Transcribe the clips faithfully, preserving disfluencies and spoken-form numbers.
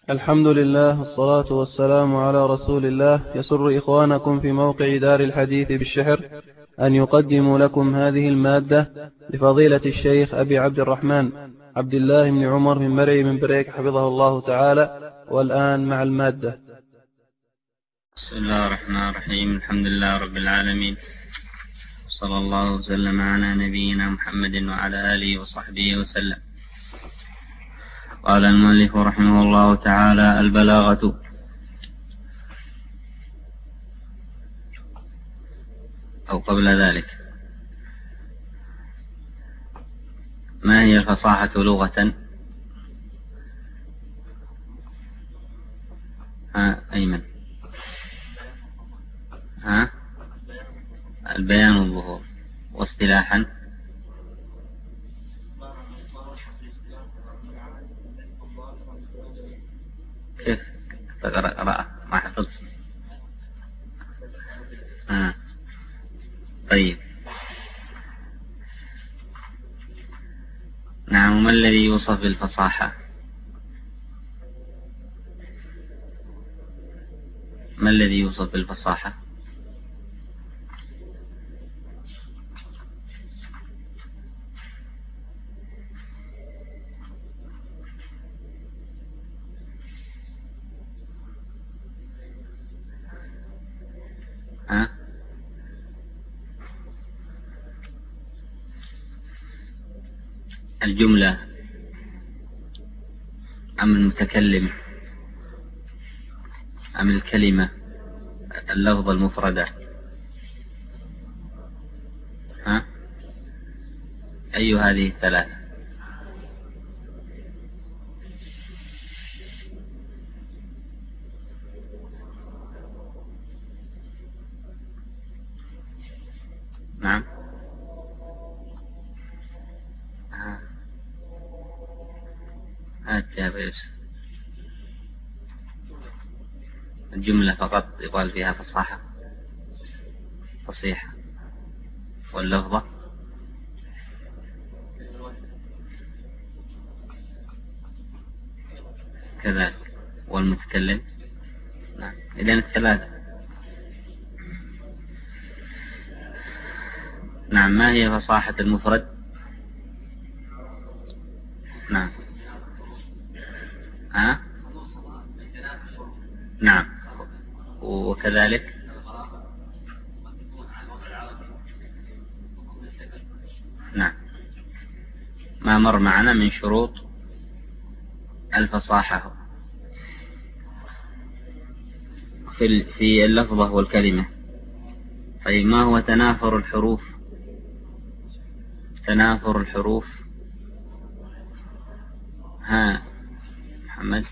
الحمد لله والصلاة والسلام على رسول الله. يسر إخوانكم في موقع دار الحديث بالشحر أن يقدموا لكم هذه المادة لفضيلة الشيخ أبي عبد الرحمن عبد الله بن عمر من مرعي من بريك حفظه الله تعالى. والآن مع المادة. بسم الله الرحمن الرحيم. الحمد لله رب العالمين، صلى الله وسلم على نبينا محمد وعلى آله وصحبه وسلم. قال المؤلف رحمه الله تعالى: البلاغة. أو قبل ذلك، ما هي الفصاحة لغة؟ ها أيمن؟ ها البيان والظهور. واصطلاحا كيف تقرأ قراءة ما حفظت؟ آه. طيب، نعم. ما الذي يوصف بالفصاحة؟ ما الذي يوصف بالفصاحة؟ ها؟ الجملة أم المتكلم أم الكلمة، اللفظ المفردة؟ ها؟ أي هذه الثلاثة؟ نعم. ها. هات يا بيوسف. الجملة فقط يقال فيها فصاحة فصيحة، واللفظة كذلك، والمتكلم. نعم. إذن الثلاثة. نعم. ما هي فصاحة المفرد؟ نعم. ها؟ نعم. وكذلك نعم. ما مر معنا من شروط الفصاحة في في اللفظة والكلمة. طيب، ما هو تنافر الحروف؟ تنافر الحروف. ها محمد؟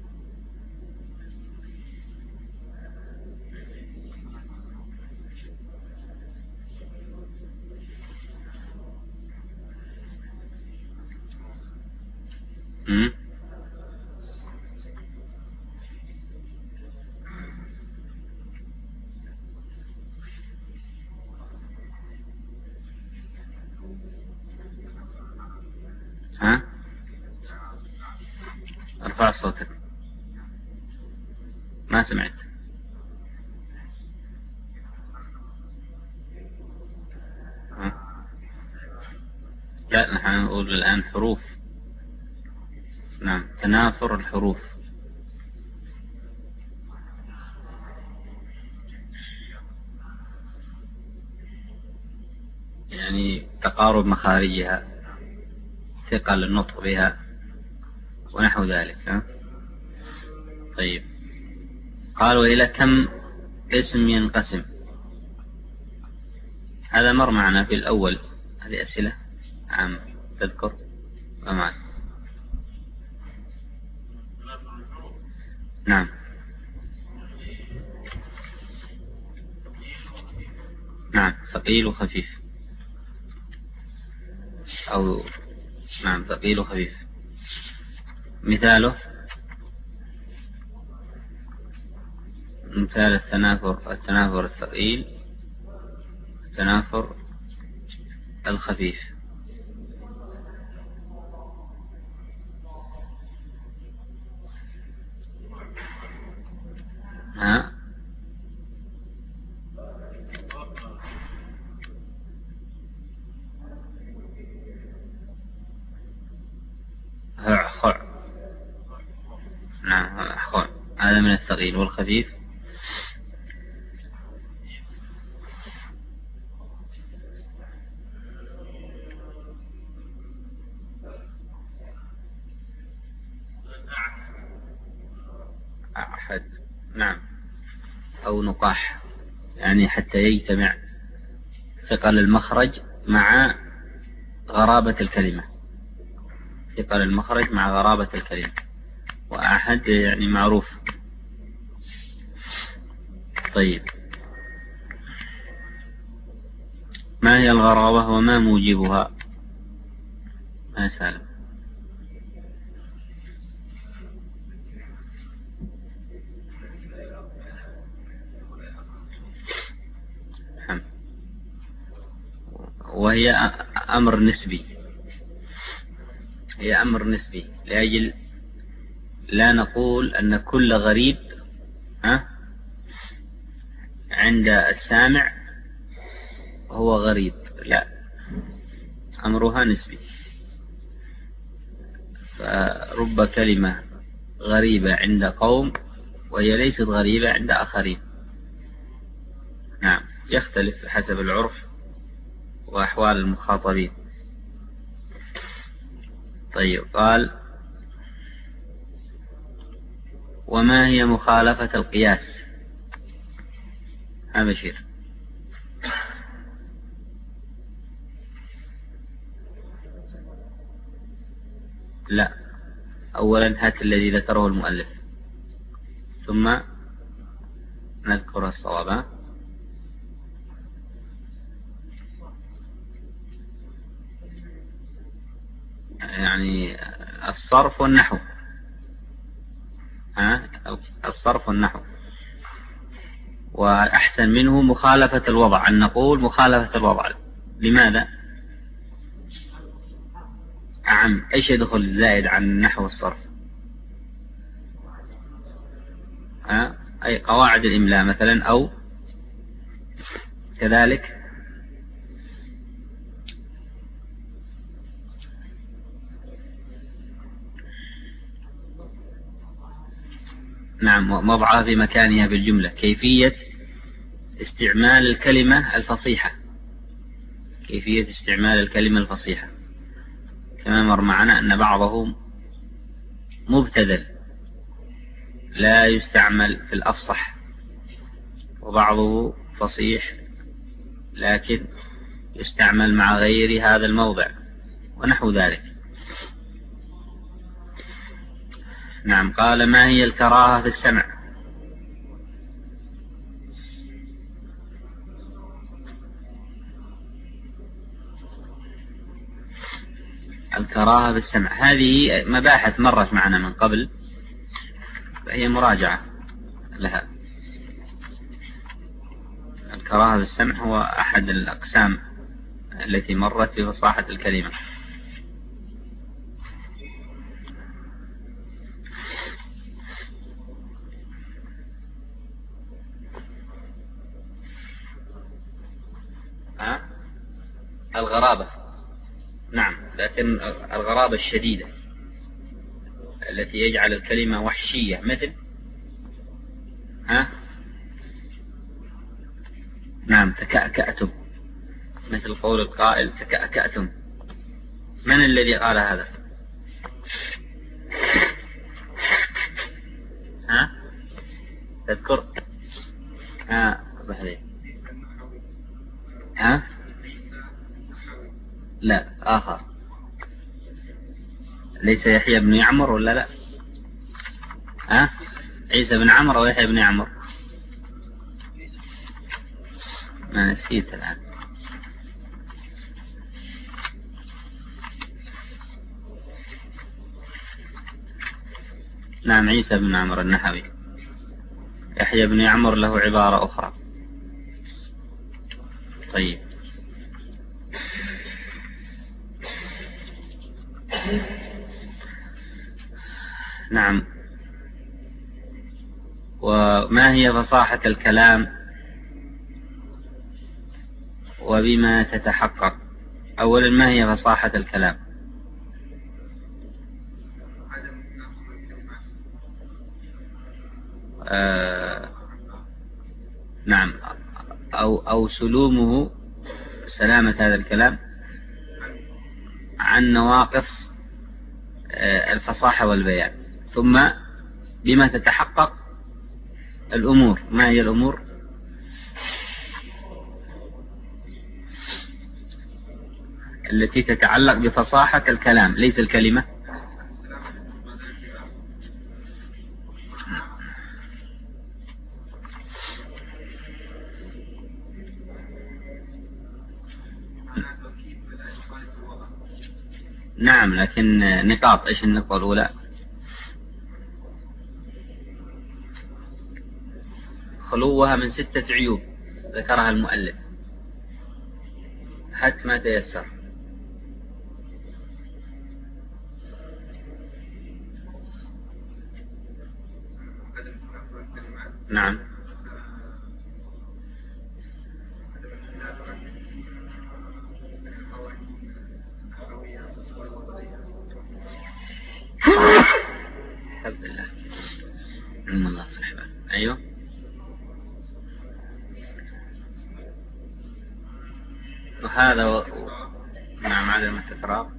م? ها؟ ارفع صوتك، ما سمعت. ها؟ لا، نحن نقول الآن حروف. نعم. تنافر الحروف. يعني تقارب مخارجها، ثقل النطق بها، ونحو ذلك. ها؟ طيب، قال: وإلى كم اسم ينقسم؟ هذا مر معنا في الأول. هذه أسئلة عامة تذكر ومعك. نعم. نعم. ثقيل وخفيف. أو نعم، ثقيل وخفيف. مثاله: مثال التنافر التنافر الثقيل، التنافر الخفيف. ها هع خع. نعم خع، هذا من الثقيل. والخفيف أحد. نعم، أو نقاح، يعني حتى يجتمع ثقل المخرج مع غرابة الكلمة، ثقل المخرج مع غرابة الكلمة. وأحد يعني معروف. طيب، ما هي الغرابة وما موجبها؟ ما سالم. وهي أمر نسبي، هي أمر نسبي لأجل لا نقول أن كل غريب ها عند السامع هو غريب، لا، أمرها نسبي. فرب كلمة غريبة عند قوم وهي ليست غريبة عند آخرين. نعم، يختلف حسب العرف وأحوال المخاطبين. طيب، قال: وما هي مخالفة القياس؟ ها بشير. لا، أولا هات الذي ذكره المؤلف ثم نذكر الصواب. يعني الصرف والنحو. ها الصرف والنحو. وأحسن منه مخالفة الوضع، أن نقول مخالفة الوضع. لماذا؟ أعم، إيش يدخل الزائد عن النحو والصرف؟ ها؟ أي قواعد الإملاء مثلا، أو كذلك نعم، وضعها في مكانها بالجملة. كيفية استعمال الكلمة الفصيحة، كيفية استعمال الكلمة الفصيحة. كما مر معنا أن بعضهم مبتذل لا يستعمل في الأفصح، وبعضه فصيح لكن يستعمل مع غير هذا الموضع، ونحو ذلك. نعم، قال: ما هي الكراهة في السمع؟ الكراهة في السمع هذه مباحث مرت معنا من قبل، فهي مراجعة لها. الكراهة في السمع هو أحد الأقسام التي مرت في فصاحة الكلمة. ها؟ الغرابة. نعم، لكن الغرابة الشديدة التي يجعل الكلمة وحشية، مثل ها نعم تكأكأتم، مثل قول القائل تكأكأتم. من الذي قال هذا؟ ها تذكر؟ ها بحدي. ها لا، آخر. ليس يحيى بن يعمر ولا لا؟ ها عيسى بن عمرو أو يحيى بن يعمر؟ ما نسيت الآن. نعم، عيسى بن عمرو النحوي. يحيى بن يعمر له عبارة أخرى. طيب، نعم، وما هي فصاحة الكلام وبما تتحقق؟ أولا، ما هي فصاحة الكلام؟ آه نعم، أو, أو سلومه، سلامة هذا الكلام عن نواقص آه الفصاحة والبيان. ثم بما تتحقق الأمور. ما هي الأمور؟ التي تتعلق بفصاحة الكلام، ليس الكلمة. نعم، لكن نقاط. ايش النقطة الأولى؟ خلوها من ستة عيوب ذكرها المؤلف. هات ما تيسر. نعم. الحمد لله. إن الله صحبه. أيوه. وهذا و... نعم، عدم التكرار.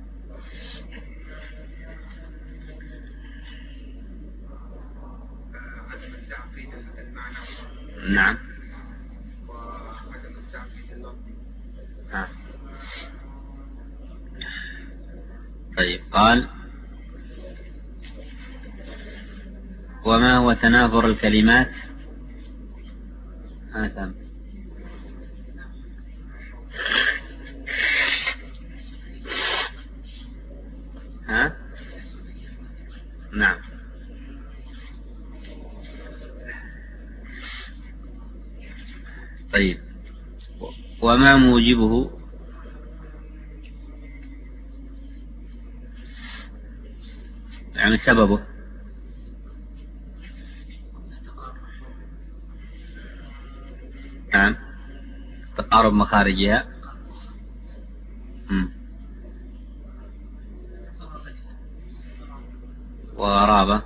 نعم. آه. طيب، قال: وما هو تنافر الكلمات؟ هذا ها؟ نعم. طيب، وما موجبه؟ يعني سببه. نعم، تقارب مخارجها. مم. وغرابة.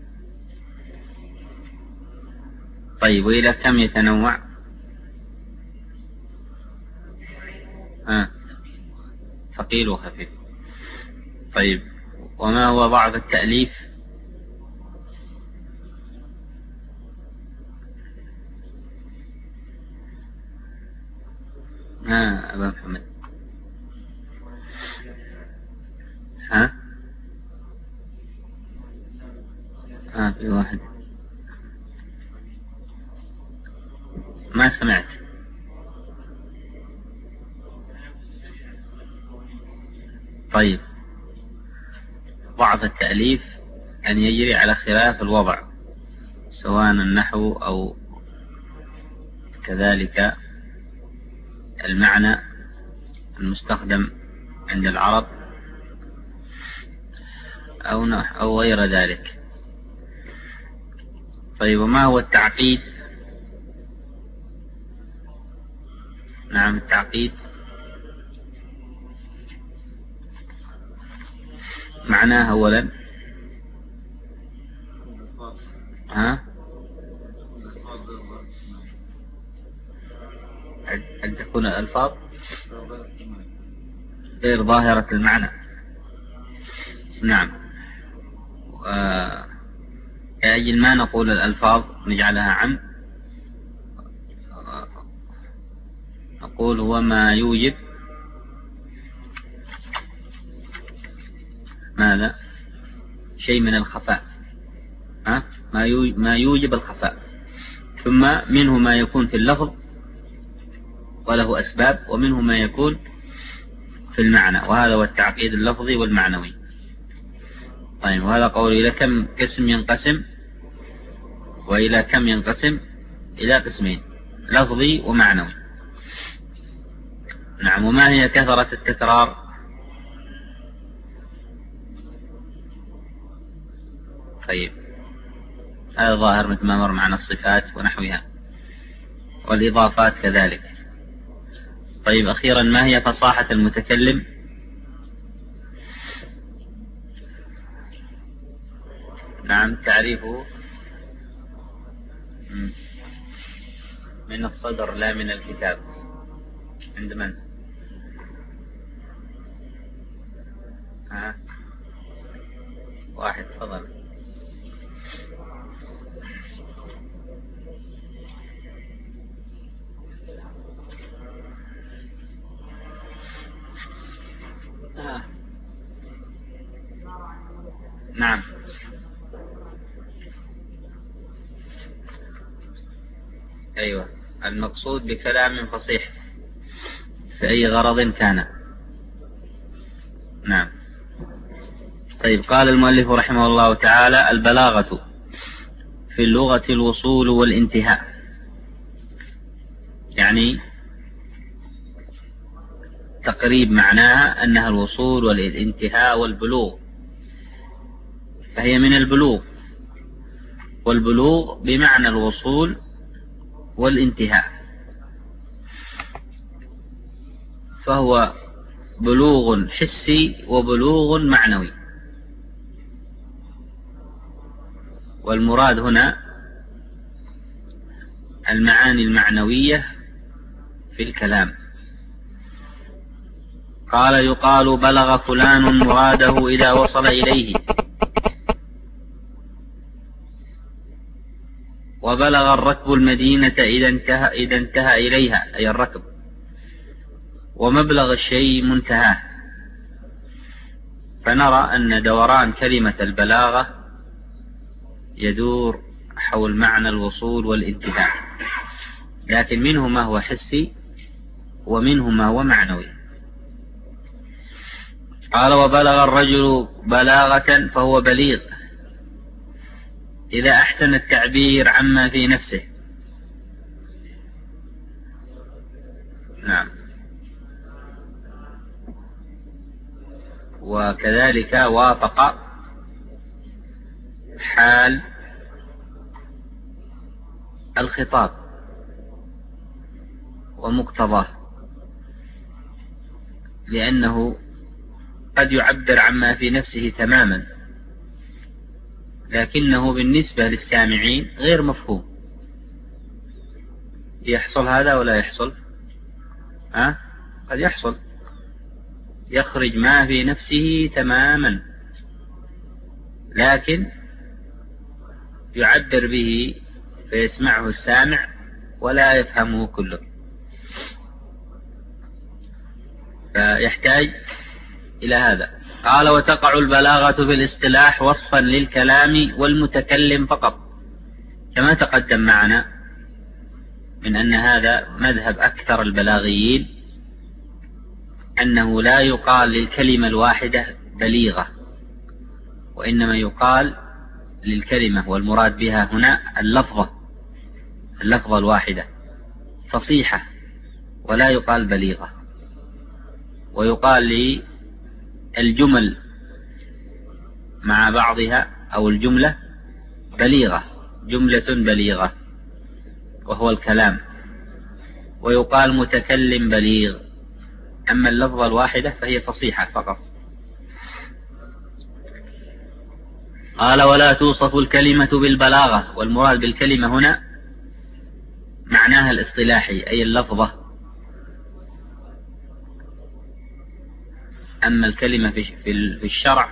طيب، وإلى كم يتنوع؟ آه. ثقيل وخفيف. طيب، وما هو ضعف التأليف؟ ها أبا محمد؟ ها؟ ها في واحد ما سمعت. طيب، ضعف التأليف أن يجري على خلاف الوضع، سواء النحو أو كذلك المعنى المستخدم عند العرب أو أو غير ذلك. طيب، وما هو التعقيد؟ نعم، التعقيد معناه أولا ها أن تكون الألفاظ غير ظاهرة المعنى. نعم. كأجل ما نقول الألفاظ نجعلها عم، نقول هو ما يوجب ماذا؟ شيء من الخفاء. ها؟ ما يوجب الخفاء. ثم منه ما يكون في اللفظ وله أسباب، ومنه ما يكون في المعنى، وهذا هو التعقيد اللفظي والمعنوي. طيب، وهذا قول إلى كم قسم ينقسم؟ وإلى كم ينقسم؟ إلى قسمين، لفظي ومعنوي. نعم. وما هي كثرة التكرار؟ طيب، هذا ظاهر مثل ما مر معنا الصفات ونحوها، والإضافات كذلك. طيب أخيرا، ما هي فصاحة المتكلم؟ نعم، تعريفه من الصدر لا من الكتاب. عند من؟ ها؟ واحد، تفضل. آه. نعم. أيوة، المقصود بكلام فصيح في أي غرض كان. نعم. طيب، قال المؤلف رحمه الله تعالى: البلاغة في اللغة الوصول والانتهاء، يعني تقريب معناها أنها الوصول والانتهاء والبلوغ، فهي من البلوغ، والبلوغ بمعنى الوصول والانتهاء، فهو بلوغ حسي وبلوغ معنوي. والمراد هنا المعاني المعنوية في الكلام. قال: يقال بلغ فلان مراده إذا وصل إليه، وبلغ الركب المدينة إذا انتهى, إذا انتهى إليها، أي الركب. ومبلغ الشيء منتهاه. فنرى أن دوران كلمة البلاغة يدور حول معنى الوصول والانتهاء، لكن منه ما هو حسي ومنه ما هو معنوي. قال: وبلغ الرجل بلاغة فهو بليغ إذا أحسن التعبير عما في نفسه. نعم. وكذلك وافق حال الخطاب ومقتضاه، لأنه قد يعبر عما في نفسه تماما، لكنه بالنسبة للسامعين غير مفهوم. يحصل هذا ولا يحصل؟ ها؟ قد يحصل، يخرج ما في نفسه تماما، لكن يعبر به فيسمعه السامع ولا يفهمه كله، فيحتاج إلى هذا. قال: وتقع البلاغة في الاصطلاح وصفا للكلام والمتكلم فقط، كما تقدم معنا من أن هذا مذهب أكثر البلاغيين، أنه لا يقال للكلمة الواحدة بليغة، وإنما يقال للكلمة، والمراد بها هنا اللفظة اللفظة الواحدة فصيحة، ولا يقال بليغة. ويقال للجمل مع بعضها أو الجملة بليغة، جملة بليغة وهو الكلام، ويقال متكلم بليغ. أما اللفظة الواحدة فهي فصيحة فقط. قال: ولا توصف الكلمة بالبلاغة، والمراد بالكلمة هنا معناها الاصطلاحي أي اللفظة. أما الكلمة في الشرع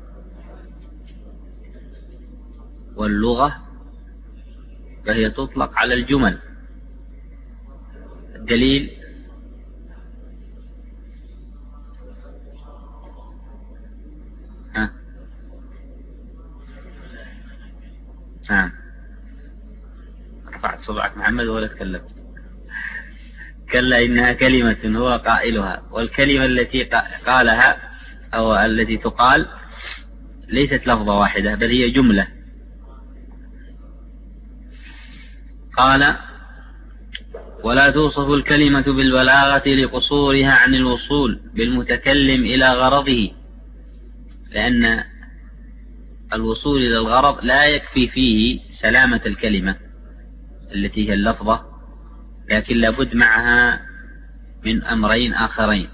واللغة فهي تطلق على الجمل. الدليل: ها نعم. رفعت صبعك محمد ولا تكلمت؟ كلا إنها كلمة هو قائلها، والكلمة التي قالها أو التي تقال ليست لفظة واحدة، بل هي جملة. قال: ولا توصف الكلمة بالبلاغة لقصورها عن الوصول بالمتكلم إلى غرضه، لأن الوصول إلى الغرض لا يكفي فيه سلامة الكلمة التي هي اللفظة، لكن لابد معها من أمرين آخرين.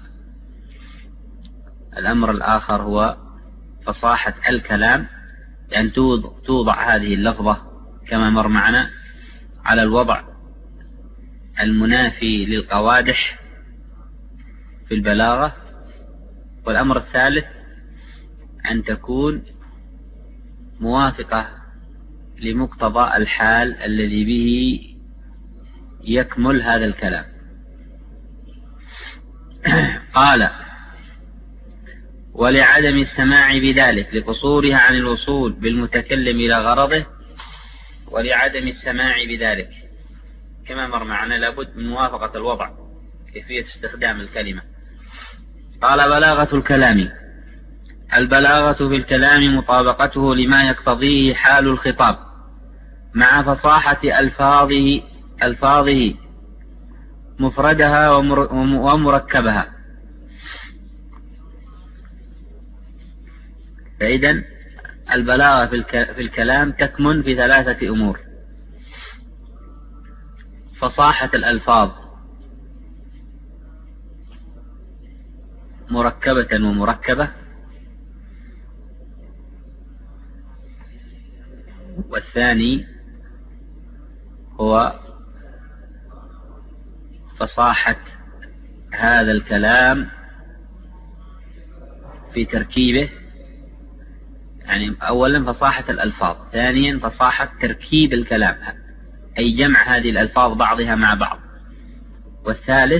الأمر الآخر هو فصاحة الكلام، لأن توضع هذه اللفظة كما مر معنا على الوضع المنافي للقوادح في البلاغة. والأمر الثالث أن تكون موافقة لمقتضى الحال الذي به يكمل هذا الكلام. قال: ولعدم السماع بذلك لقصورها عن الوصول بالمتكلم إلى غرضه، ولعدم السماع بذلك كما مر معنا لابد من موافقة الوضع، كيفية استخدام الكلمة. قال: بلاغة الكلام: البلاغة في الكلام مطابقته لما يقتضيه حال الخطاب مع فصاحة ألفاظه ألفاظه مفردها ومركبها. فإذن البلاغة في الكلام تكمن في ثلاثة أمور: فصاحة الألفاظ مركبة ومركبة، والثاني هو فصاحة هذا الكلام في تركيبه، يعني أولا فصاحة الألفاظ، ثانيا فصاحة تركيب الكلام أي جمع هذه الألفاظ بعضها مع بعض، والثالث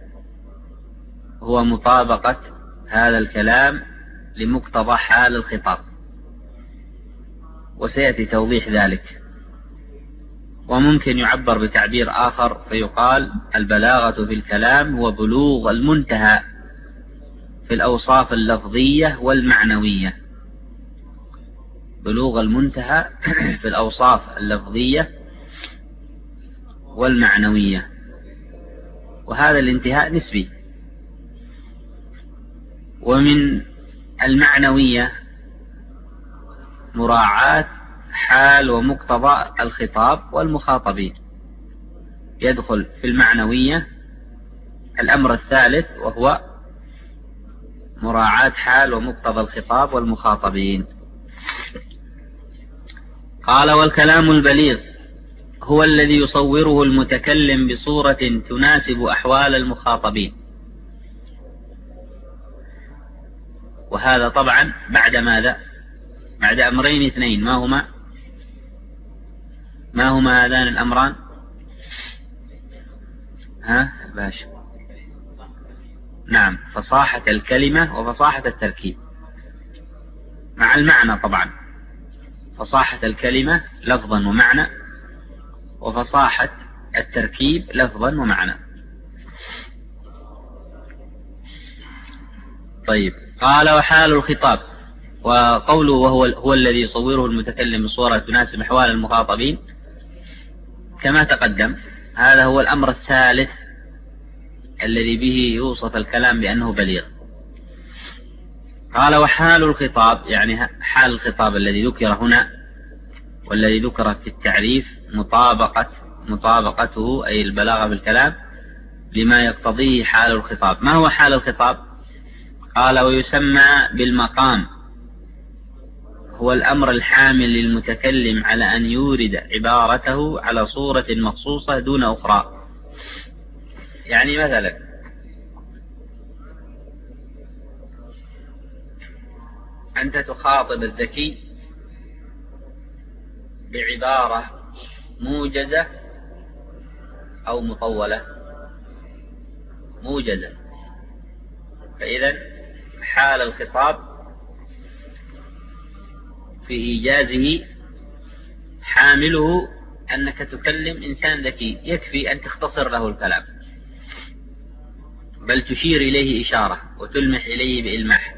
هو مطابقة هذا الكلام لمقتضى حال الخطاب، وسيأتي توضيح ذلك. وممكن يعبر بتعبير آخر فيقال: البلاغة في الكلام هو بلوغ المنتهى في الأوصاف اللفظية والمعنوية، بلوغ المنتهى في الأوصاف اللفظية والمعنوية، وهذا الانتهاء نسبي. ومن المعنوية مراعاة حال ومقتضى الخطاب والمخاطبين، يدخل في المعنوية الأمر الثالث وهو مراعاة حال ومقتضى الخطاب والمخاطبين. قال: والكلام البليغ هو الذي يصوره المتكلم بصورة تناسب أحوال المخاطبين. وهذا طبعا بعد ماذا؟ بعد أمرين اثنين، ما هما ما هما هذان الأمران؟ ها باشا؟ نعم، فصاحة الكلمة وفصاحة التركيب مع المعنى طبعا، فصاحة الكلمة لفظا ومعنى، وفصاحة التركيب لفظا ومعنى. طيب، قال: وحال الخطاب، وقوله وهو هو الذي يصوره المتكلم بصورة تناسب أحوال المخاطبين كما تقدم، هذا هو الأمر الثالث الذي به يوصف الكلام بأنه بليغ. قال: وحال الخطاب، يعني حال الخطاب الذي ذكر هنا والذي ذكر في التعريف مطابقة مطابقته أي البلاغة بالكلام لما يقتضيه حال الخطاب. ما هو حال الخطاب؟ قال: ويسمى بالمقام، هو الأمر الحامل للمتكلم على أن يورد عبارته على صورة مخصوصة دون أخرى. يعني مثلا أنت تخاطب الذكي بعبارة موجزة أو مطولة؟ موجزة. فإذا حال الخطاب في إيجازه حامله أنك تكلم إنسان ذكي، يكفي أن تختصر له الكلام، بل تشير إليه إشارة وتلمح إليه بإلماح.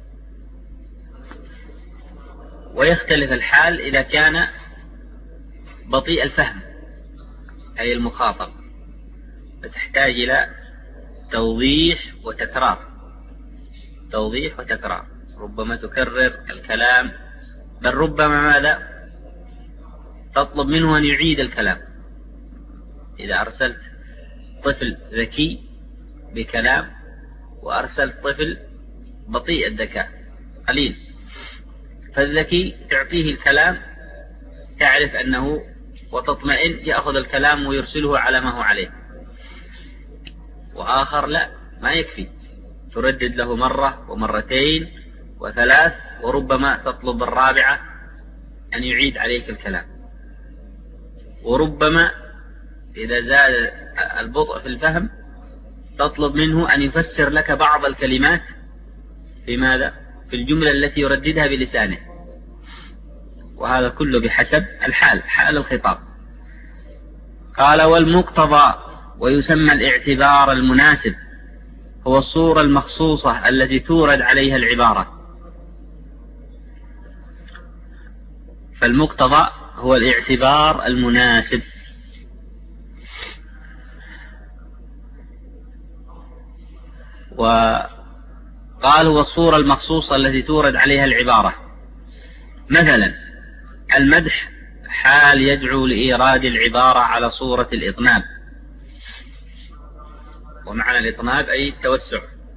ويختلف الحال إذا كان بطيء الفهم أي المخاطب، فتحتاج إلى توضيح وتكرار توضيح وتكرار ربما تكرر الكلام بل ربما ماذا تطلب منه أن يعيد الكلام. إذا أرسلت طفل ذكي بكلام وأرسلت طفل بطيء الذكاء قليل، فالذكي تعطيه الكلام تعرف أنه وتطمئن، يأخذ الكلام ويرسله على ما هو عليه. وآخر لا، ما يكفي، تردد له مرة ومرتين وثلاث، وربما تطلب الرابعة أن يعيد عليك الكلام. وربما إذا زاد البطء في الفهم تطلب منه أن يفسر لك بعض الكلمات في ماذا؟ في الجملة التي يرددها بلسانه. وهذا كله بحسب الحال، حال الخطاب. قال: والمقتضى ويسمى الاعتبار المناسب هو الصورة المخصوصة التي تورد عليها العبارة. فالمقتضى هو الاعتبار المناسب. وقال هو الصورة المخصوصة التي تورد عليها العبارة. مثلا المدح حال يدعو لإيراد العبارة على صورة الإطناب، ومعنى الإطناب أي التوسع.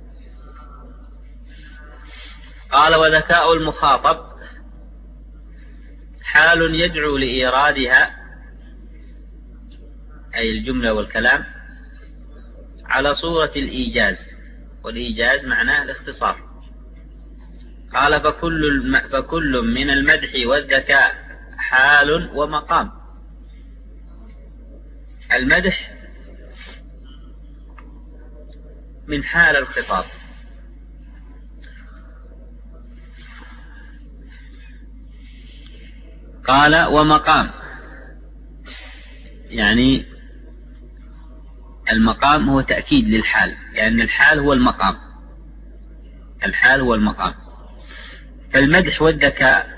قال: وذكاء المخاطب حال يدعو لإيرادها أي الجملة والكلام على صورة الإيجاز، والإيجاز معناه الاختصار. قال: فكل, الم... فكل من المدح والذكاء حال ومقام. المدح من حال الخطاب، قال: ومقام يعني المقام هو تأكيد للحال، لأن الحال هو المقام، الحال هو المقام. فالمدح والذكاء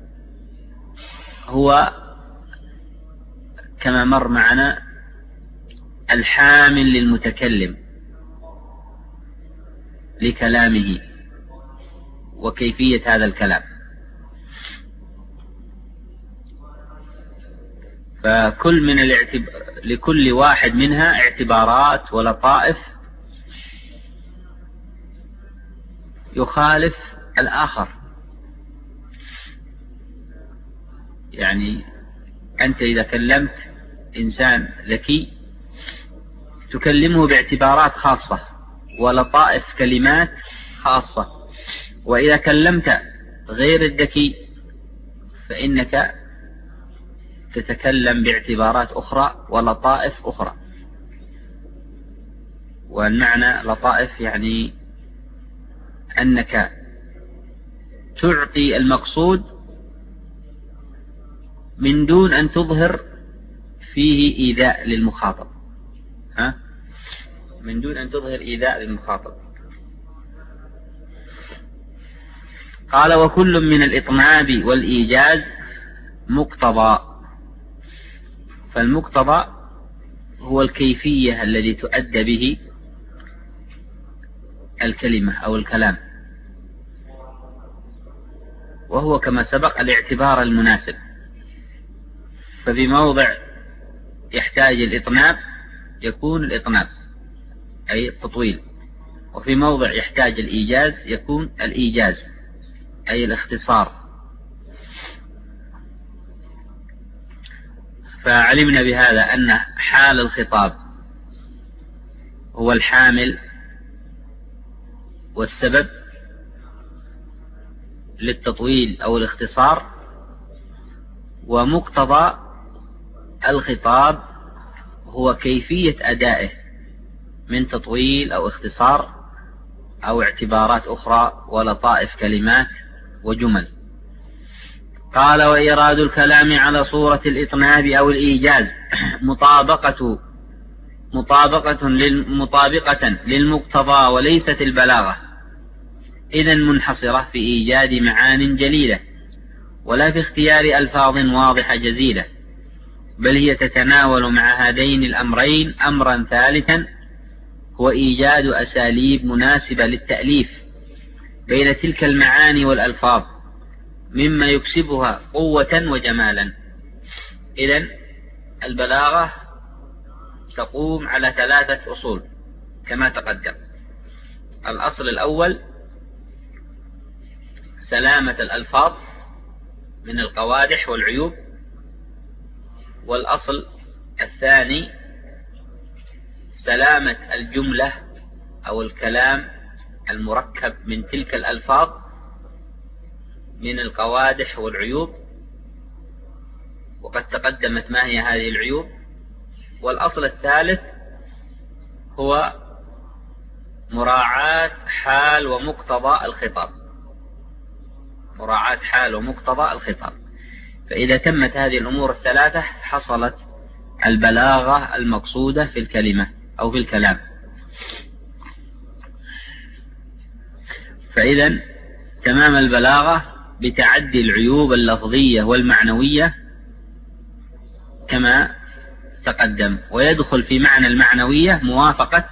هو كما مر معنا الحامل للمتكلم لكلامه وكيفية هذا الكلام. فكل من الاعتب... لكل واحد منها اعتبارات ولطائف يخالف الآخر. يعني أنت إذا كلمت إنسان ذكي تكلمه باعتبارات خاصة ولطائف كلمات خاصة، وإذا كلمت غير الذكي فإنك تتكلم باعتبارات أخرى ولطائف أخرى. والمعنى لطائف يعني أنك تعطي المقصود من دون أن تظهر فيه إيذاء للمخاطب، ها؟ من دون أن تظهر إيذاء للمخاطب. قال: وكل من الإطناب والإيجاز مقتضى. فالمقتضى هو الكيفية الذي تؤدى به الكلمة أو الكلام، وهو كما سبق الاعتبار المناسب. فبموضع يحتاج الإطناب يكون الإطناب أي التطويل، وفي موضع يحتاج الإيجاز يكون الإيجاز أي الاختصار. فعلمنا بهذا أن حال الخطاب هو الحامل والسبب للتطويل أو الاختصار، ومقتضى الخطاب هو كيفية أدائه من تطويل أو اختصار أو اعتبارات أخرى ولطائف كلمات وجمل. قال: وإيراد الكلام على صورة الإطناب أو الإيجاز مطابقة مطابقة مطابقة للمقتضى وليست البلاغة، إذن منحصرة في إيجاد معان جليلة ولا في اختيار ألفاظ واضحة جزيلة، بل هي تتناول مع هذين الأمرين أمرا ثالثا هو إيجاد أساليب مناسبة للتأليف بين تلك المعاني والألفاظ، مما يكسبها قوة وجمالا. إذن البلاغة تقوم على ثلاثة أصول كما تقدم. الأصل الأول سلامة الألفاظ من القوادح والعيوب، والأصل الثاني سلامة الجملة أو الكلام المركب من تلك الألفاظ من القوادح والعيوب، وقد تقدمت ما هي هذه العيوب. والأصل الثالث هو مراعاة حال ومقتضى الخطاب، مراعاة حال ومقتضى الخطاب. فإذا تمت هذه الأمور الثلاثة حصلت البلاغة المقصودة في الكلمة أو في الكلام. فإذا تمام البلاغة بتعدي العيوب اللفظية والمعنوية كما تقدم، ويدخل في معنى المعنوية موافقة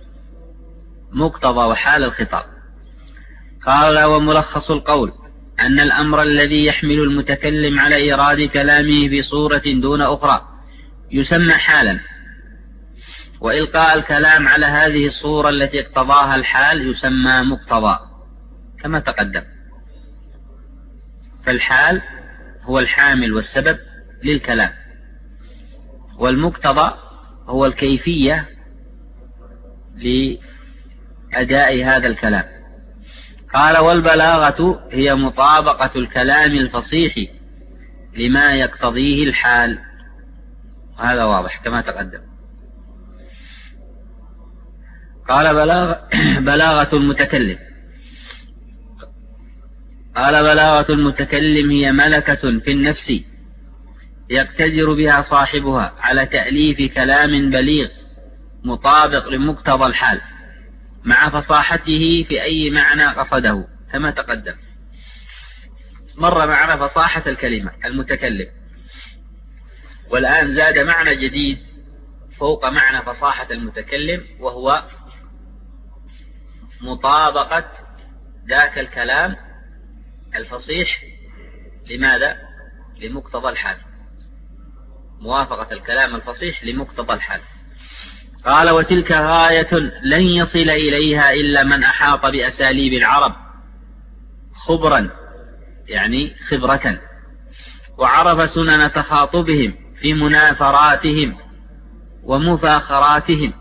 مقتضى وحال الخطاب. قال: وملخص القول أن الأمر الذي يحمل المتكلم على إيراد كلامه في صورة دون أخرى يسمى حالا، وإلقاء الكلام على هذه الصورة التي اقتضاها الحال يسمى مقتضى كما تقدم. فالحال هو الحامل والسبب للكلام، والمقتضى هو الكيفية لأداء هذا الكلام. قال: والبلاغة هي مطابقة الكلام الفصيح لما يقتضيه الحال. هذا واضح كما تقدم. قال: بلاغ بلاغة المتكلم قال: بلاغة المتكلم هي ملكة في النفس يقتدر بها صاحبها على تأليف كلام بليغ مطابق لمقتضى الحال مع فصاحته في أي معنى قصده كما تقدم. مر معنا فصاحة الكلمة المتكلم، والآن زاد معنى جديد فوق معنى فصاحة المتكلم، وهو مطابقة ذاك الكلام الفصيح لماذا؟ لمقتضى الحال، موافقة الكلام الفصيح لمقتضى الحال. قال: وتلك غاية لن يصل إليها إلا من أحاط بأساليب العرب خبرا، يعني خبرة، وعرف سنن تخاطبهم في منافراتهم ومفاخراتهم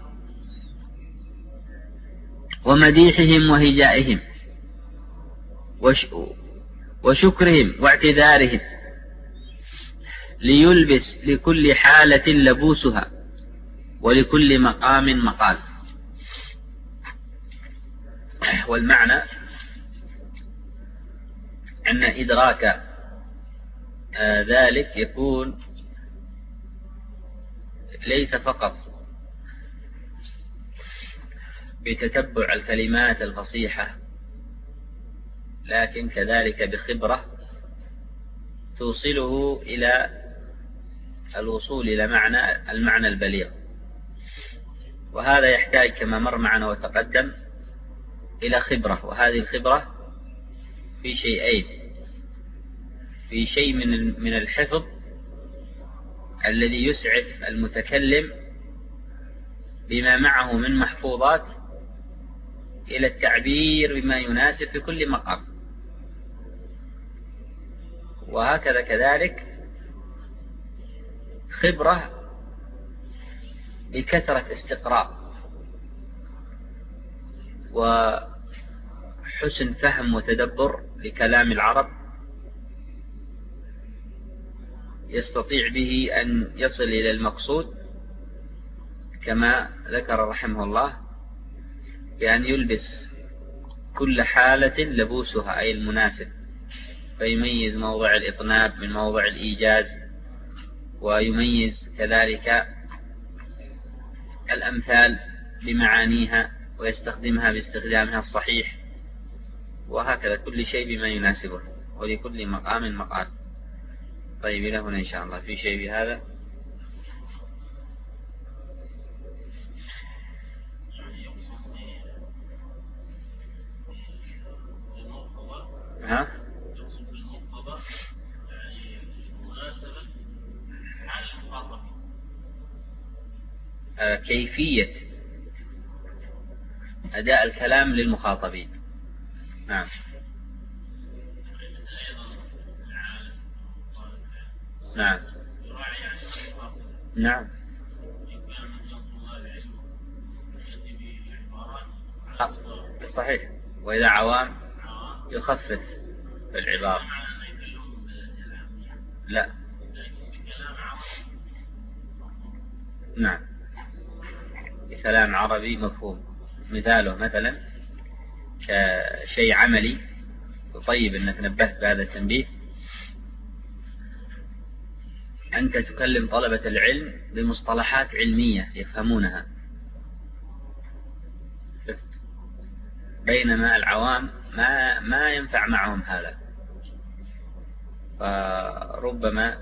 ومديحهم وهجائهم وشكرهم واعتذارهم، ليلبس لكل حالة لبوسها ولكل مقام مقال. والمعنى أن إدراك آه ذلك يكون ليس فقط بتتبع الكلمات الفصيحة، لكن كذلك بخبرة توصله إلى الوصول إلى معنى المعنى البليغ. وهذا يحتاج كما مر معنا وتقدم إلى خبرة، وهذه الخبرة في شيئين: في شيء من من الحفظ الذي يسعف المتكلم بما معه من محفوظات إلى التعبير بما يناسب في كل مقام، وهكذا كذلك خبرة بكثرة استقراء وحسن فهم وتدبر لكلام العرب، يستطيع به أن يصل إلى المقصود كما ذكر رحمه الله، بأن يلبس كل حالة لبوسها أي المناسب، فيميز موضع الإطناب من موضع الإيجاز، ويميز كذلك الأمثال بمعانيها ويستخدمها باستخدامها الصحيح، وهكذا كل شيء بما يناسبه ولكل مقام مقال. طيب إلى هنا إن شاء الله. في شيء بهذا؟ ها؟ كيفية أداء الكلام للمخاطبين. نعم. نعم. نعم. صحيح. وإذا عوام يخفف بالعبارة. لا. نعم. كلام عربي مفهوم. مثاله مثلا كشيء عملي. طيب أنك نبهت بهذا التنبيه. أنت تكلم طلبة العلم بمصطلحات علمية يفهمونها، شفت؟ بينما العوام ما ما ينفع معهم هذا. فربما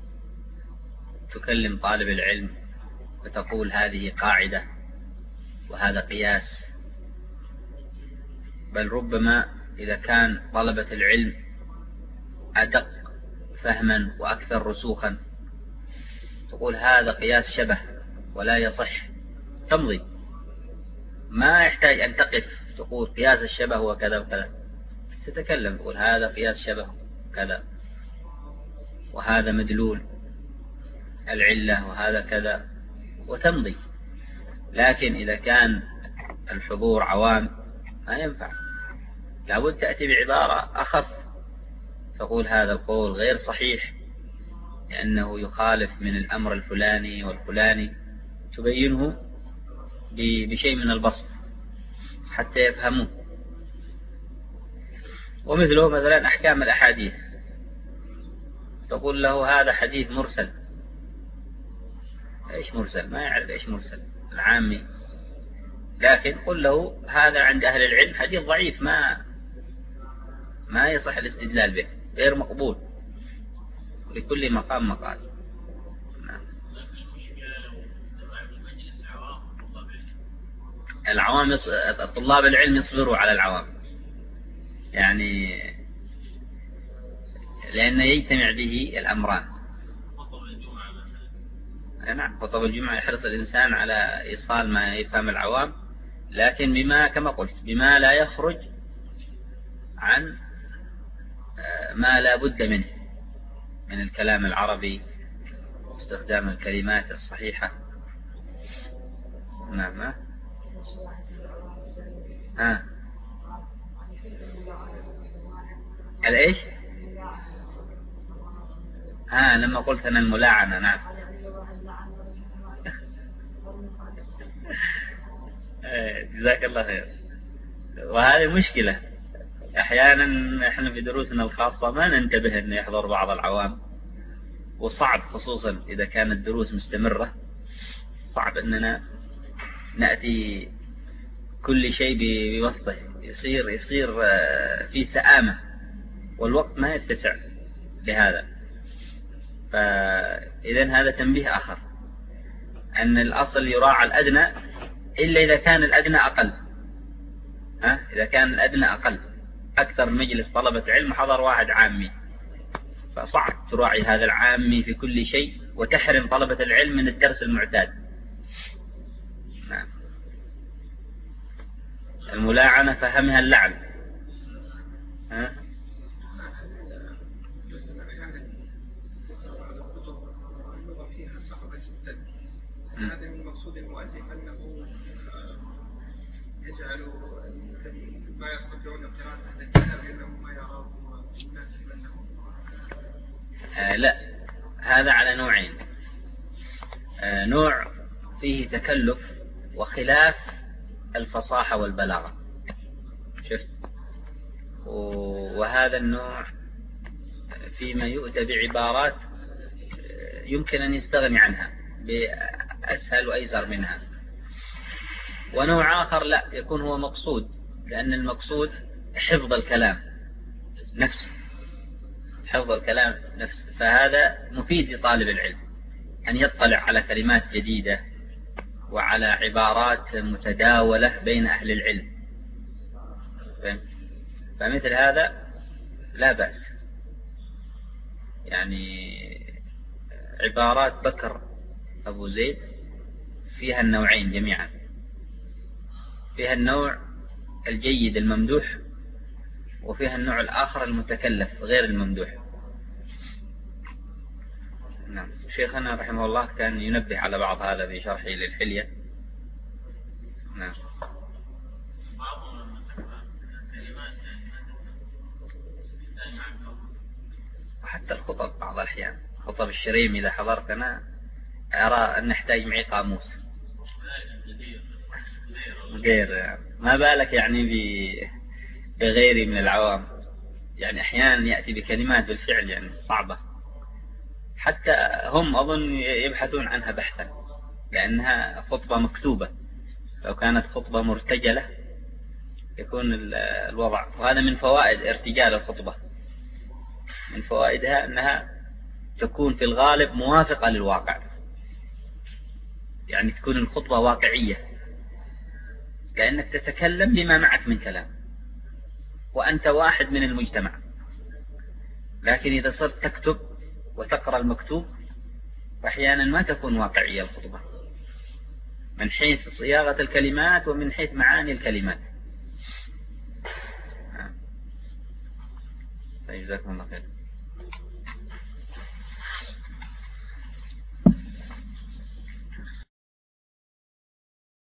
تكلم طالب العلم وتقول هذه قاعدة وهذا قياس، بل ربما إذا كان طلبة العلم أدق فهما وأكثر رسوخا تقول هذا قياس شبه ولا يصح، تمضي، ما يحتاج أن تقف تقول قياس الشبه وكذا وكذا. تتكلم تقول هذا قياس شبه كذا وهذا مدلول العلة وهذا كذا وتمضي. لكن إذا كان الحضور عوام ما ينفع، لابد تأتي بعبارة أخف، تقول هذا القول غير صحيح لأنه يخالف من الأمر الفلاني والفلاني، تبينه بشيء من البسط حتى يفهموه. ومثله مثلا أحكام الأحاديث، تقول له هذا حديث مرسل. إيش مرسل؟ ما يعرف إيش مرسل العامي، لكن قل له هذا عند أهل العلم حديث ضعيف ما ما يصح الاستدلال به، غير مقبول، لكل مقام مقال. العوام يص... طلاب العلم يصبروا على العوام، يعني لأن يجتمع به الأمران. نعم، خطب الجمعة يحرص الإنسان على إيصال ما يفهم العوام، لكن بما كما قلت بما لا يخرج عن ما لا بد منه من الكلام العربي واستخدام الكلمات الصحيحة. نعم. ها ها الإيش؟ ها لما قلت أنا الملاعنة. نعم. جزاك الله خير. وهذه مشكلة، أحيانا إحنا في دروسنا الخاصة ما ننتبه أن يحضر بعض العوام، وصعب خصوصا إذا كانت الدروس مستمرة، صعب أننا نأتي كل شيء بوسطه، يصير يصير في سآمة والوقت ما يتسع لهذا. فإذن هذا تنبيه آخر، أن الأصل يراعى الأدنى إلا إذا كان الأدنى أقل. ها؟ إذا كان الأدنى أقل، أكثر مجلس طلبة علم حضر واحد عامي، فصعب تراعي هذا العامي في كل شيء وتحرم طلبة العلم من الدرس المعتاد. نعم. الملاعنة فهمها اللعن. ها؟ هذا من مقصود المؤلف أنه يجعل ما يستطيعون قراءة هذا الكتاب لأنه ما يراه مناسب لهم. آه لا، هذا على نوعين. آه نوع فيه تكلف وخلاف الفصاحة والبلاغة، شفت؟ وهذا النوع فيما يؤتى بعبارات يمكن أن يستغني عنها بأسهل وأيسر منها. ونوع آخر لا، يكون هو مقصود، لأن المقصود حفظ الكلام نفسه، حفظ الكلام نفسه. فهذا مفيد لطالب العلم أن يطلع على كلمات جديدة وعلى عبارات متداولة بين أهل العلم. فمثل هذا لا بأس، يعني عبارات بكر أبو زيد فيها النوعين جميعا، فيها النوع الجيد الممدوح، وفيها النوع الآخر المتكلف غير الممدوح. نعم. شيخنا رحمه الله كان ينبه على بعض هذا في شرحه للحلية. نعم. وحتى الخطب بعض الأحيان، خطب الشريم إذا حضرتنا أرى أن نحتاج معي قاموس غير، ما بالك يعني بغيري من العوام، يعني أحيانا يأتي بكلمات بالفعل يعني صعبة، حتى هم أظن يبحثون عنها بحثا لأنها خطبة مكتوبة. لو كانت خطبة مرتجلة يكون الوضع، وهذا من فوائد ارتجال الخطبة، من فوائدها أنها تكون في الغالب موافقة للواقع، يعني تكون الخطبة واقعية، لأنك تتكلم بما معك من كلام وأنت واحد من المجتمع. لكن إذا صرت تكتب وتقرأ المكتوب أحيانا ما تكون واقعية الخطبة من حيث صياغة الكلمات ومن حيث معاني الكلمات. طيب جزاكم الله خير.